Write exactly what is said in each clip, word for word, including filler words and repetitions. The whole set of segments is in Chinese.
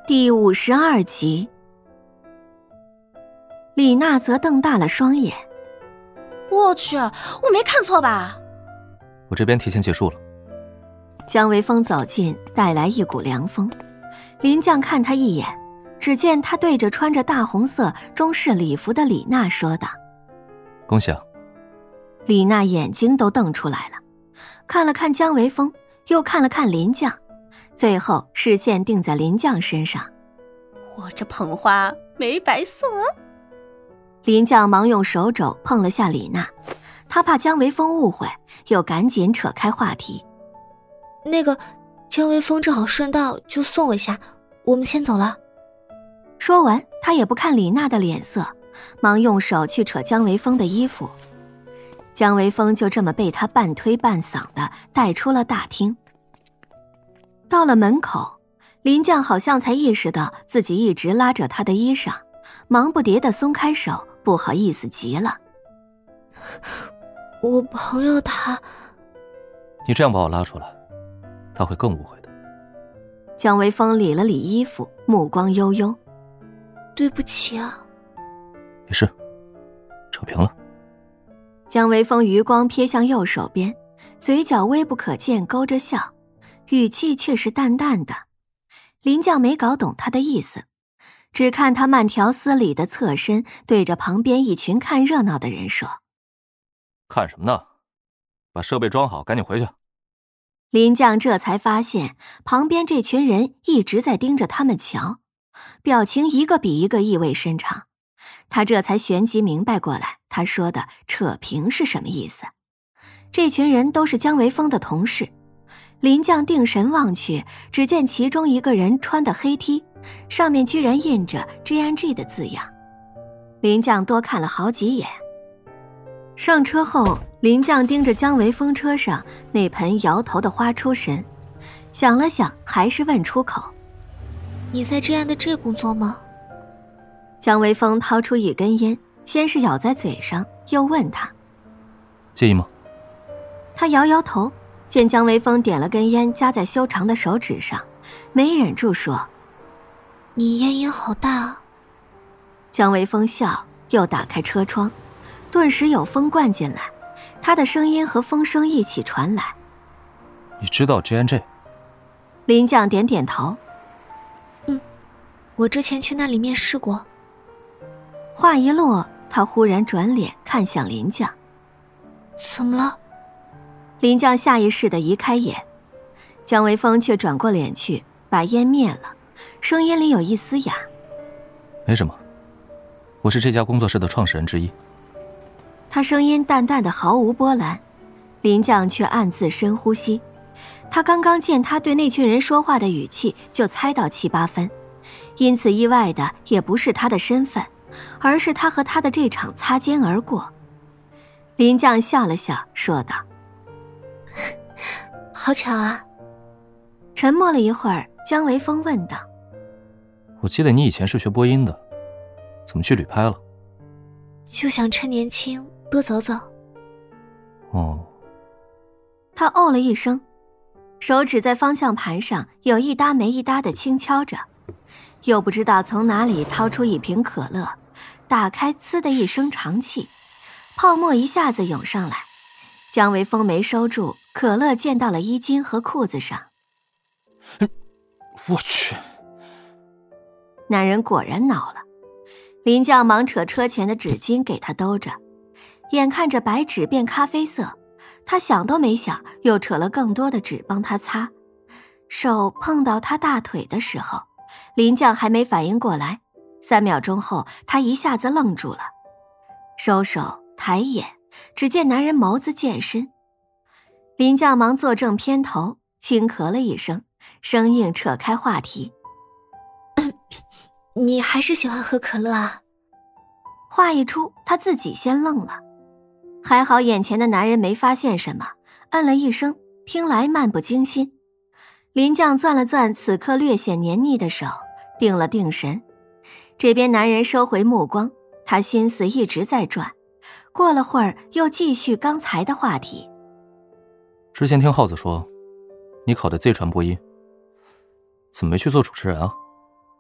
第五十二集。李娜则瞪大了双眼。 我去，我没看错吧？ 我这边提前结束了。 江微风走近，带来一股凉风。林将看他一眼，只见他对着穿着大红色中式礼服的李娜说道： 恭喜啊。 李娜眼睛都瞪出来了，看了看江微风，又看了看林将，最后视线定在林将身上。 我这捧花没白送啊。 林将忙用手肘碰了下李娜，他怕江微风误会，又赶紧扯开话题。 那个江微风正好顺道，就送我一下，我们先走了。 说完，他也不看李娜的脸色，忙用手去扯江微风的衣服。江微风就这么被他半推半搡的带出了大厅。到了门口，林将好像才意识到自己一直拉着他的衣裳，忙不迭地松开手，不好意思极了。 我朋友他…… 你这样把我拉出来，他会更误会的。 江微风理了理衣服，目光悠悠。 对不起啊。 没事，扯平了。 江微风余光瞥向右手边，嘴角微不可见勾着笑，语气却是淡淡的。林将没搞懂他的意思，只看他慢条斯理的侧身，对着旁边一群看热闹的人说： 看什么呢？把设备装好，赶紧回去。 林将这才发现旁边这群人一直在盯着他们瞧，表情一个比一个意味深长。他这才旋即明白过来，他说的扯平是什么意思。这群人都是江微风的同事。林将定神望去，只见其中一个人穿的黑 T， 上面居然印着 G N G 的字样。林将多看了好几眼。上车后，林将盯着江微风车上那盆摇头的花出神，想了想，还是问出口： 你在G N G工作吗？ 江微风掏出一根烟，先是咬在嘴上，又问他： 介意吗？ 他摇摇头，见江微风点了根烟夹在修长的手指上，没忍住说： 你烟瘾好大啊。 江微风笑，又打开车窗，顿时有风灌进来，他的声音和风声一起传来。 你知道 G N G？ 林将点点头。 嗯，我之前去那里面试过。 话一落，他忽然转脸看向林将。 怎么了？ 林将下意识地移开眼，江微风却转过脸去，把烟灭了，声音里有一丝哑。 没什么，我是这家工作室的创始人之一。 他声音淡淡的毫无波澜，林将却暗自深呼吸。他刚刚见他对那群人说话的语气就猜到七八分，因此意外的也不是他的身份，而是他和他的这场擦肩而过。林将笑了笑，说道： 好巧啊。 沉默了一会儿，江微风问道： 我记得你以前是学播音的，怎么去旅拍了？ 就想趁年轻多走走。 哦。 他哦了一声，手指在方向盘上有一搭没一搭的轻敲着，又不知道从哪里掏出一瓶可乐，打开，呲的一声长气，泡沫一下子涌上来。江微风没收住，可乐溅到了衣襟和裤子上。 我去！ 男人果然恼了。林将忙扯车前的纸巾给他兜着，眼看着白纸变咖啡色，他想都没想，又扯了更多的纸帮他擦。手碰到他大腿的时候，林将还没反应过来，三秒钟后他一下子愣住了，收手抬眼，只见男人眸子渐深。林将忙坐正偏头，轻咳了一声，生硬扯开话题： 你还是喜欢喝可乐啊？ 话一出，他自己先愣了，还好眼前的男人没发现什么，嗯了一声，听来漫不经心。林将攥了攥此刻略显黏腻的手，定了定神。这边男人收回目光，他心思一直在转，过了会儿又继续刚才的话题。 之前听耗子说你考的 Z 传播音，怎么没去做主持人啊？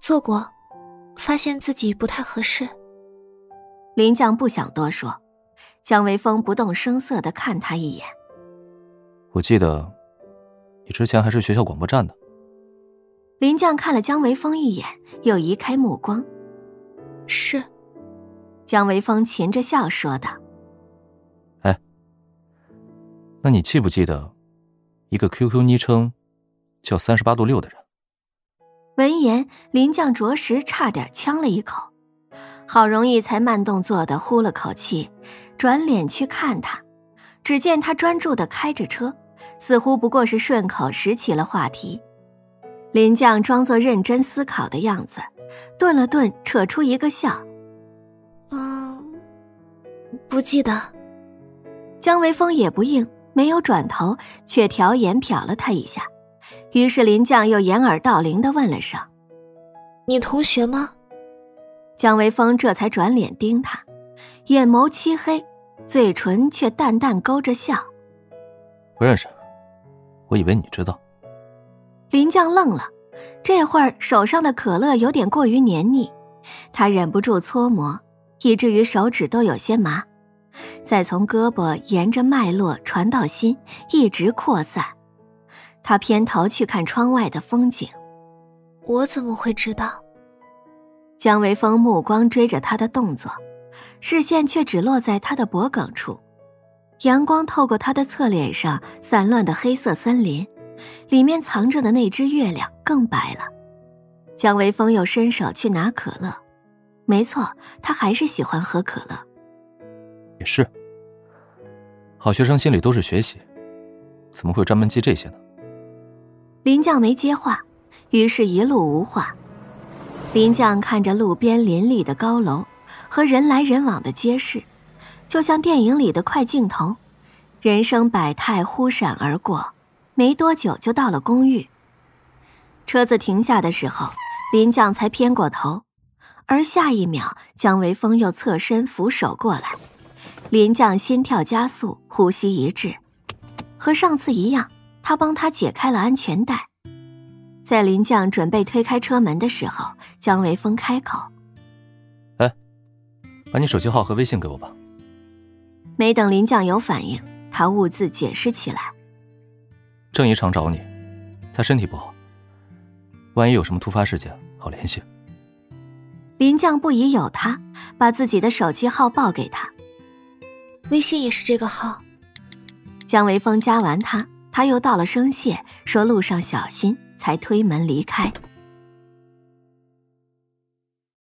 做过，发现自己不太合适。 林绛不想多说，姜维峰不动声色地看他一眼。 我记得你之前还是学校广播站的。 林绛看了姜维峰一眼，又移开目光。 是。 姜维峰噙着笑说道。 哎，那你记不记得一个 Q Q 昵称叫三十八度六的人？ 闻言，林绛着实差点呛了一口，好容易才慢动作地呼了口气，转脸去看他，只见他专注地开着车，似乎不过是顺口拾起了话题。林绛装作认真思考的样子，顿了顿，扯出一个笑。 嗯，不记得。 姜维峰也不应，没有转头，却瞟眼瞟了他一下。于是林绛又掩耳盗铃地问了声：“ 你同学吗？” 姜维峰这才转脸盯他，眼眸漆黑，嘴唇却淡淡勾着笑。 不认识，我以为你知道。 林绛愣了，这会儿手上的可乐有点过于黏腻，他忍不住搓磨，以至于手指都有些麻，再从胳膊沿着脉络传到心，一直扩散。他偏头去看窗外的风景。 我怎么会知道？ 姜维峰目光追着他的动作，视线却只落在他的脖颈处。阳光透过他的侧脸上散乱的黑色森林，里面藏着的那只月亮更白了。姜维峰又伸手去拿可乐，没错，他还是喜欢喝可乐。 也是，好学生心里都是学习，怎么会专门记这些呢？ 林绛没接话，于是一路无话。林绛看着路边林立的高楼和人来人往的街市，就像电影里的快镜头，人生百态忽闪而过，没多久就到了公寓。车子停下的时候，林绛才偏过头，而下一秒姜维峰又侧身扶手过来。林绛心跳加速，呼吸一滞，和上次一样，他帮他解开了安全带。在林绛准备推开车门的时候，姜维峰开口：“ 哎，把你手机号和微信给我吧。” 没等林绛有反应，他兀自解释起来：“ 郑姨常找你，她身体不好，万一有什么突发事件，好联系。” 林绛不疑有他，把自己的手机号报给他。 微信也是这个号。 姜维峰加完他，他又道了声谢，说路上小心，才推门离开。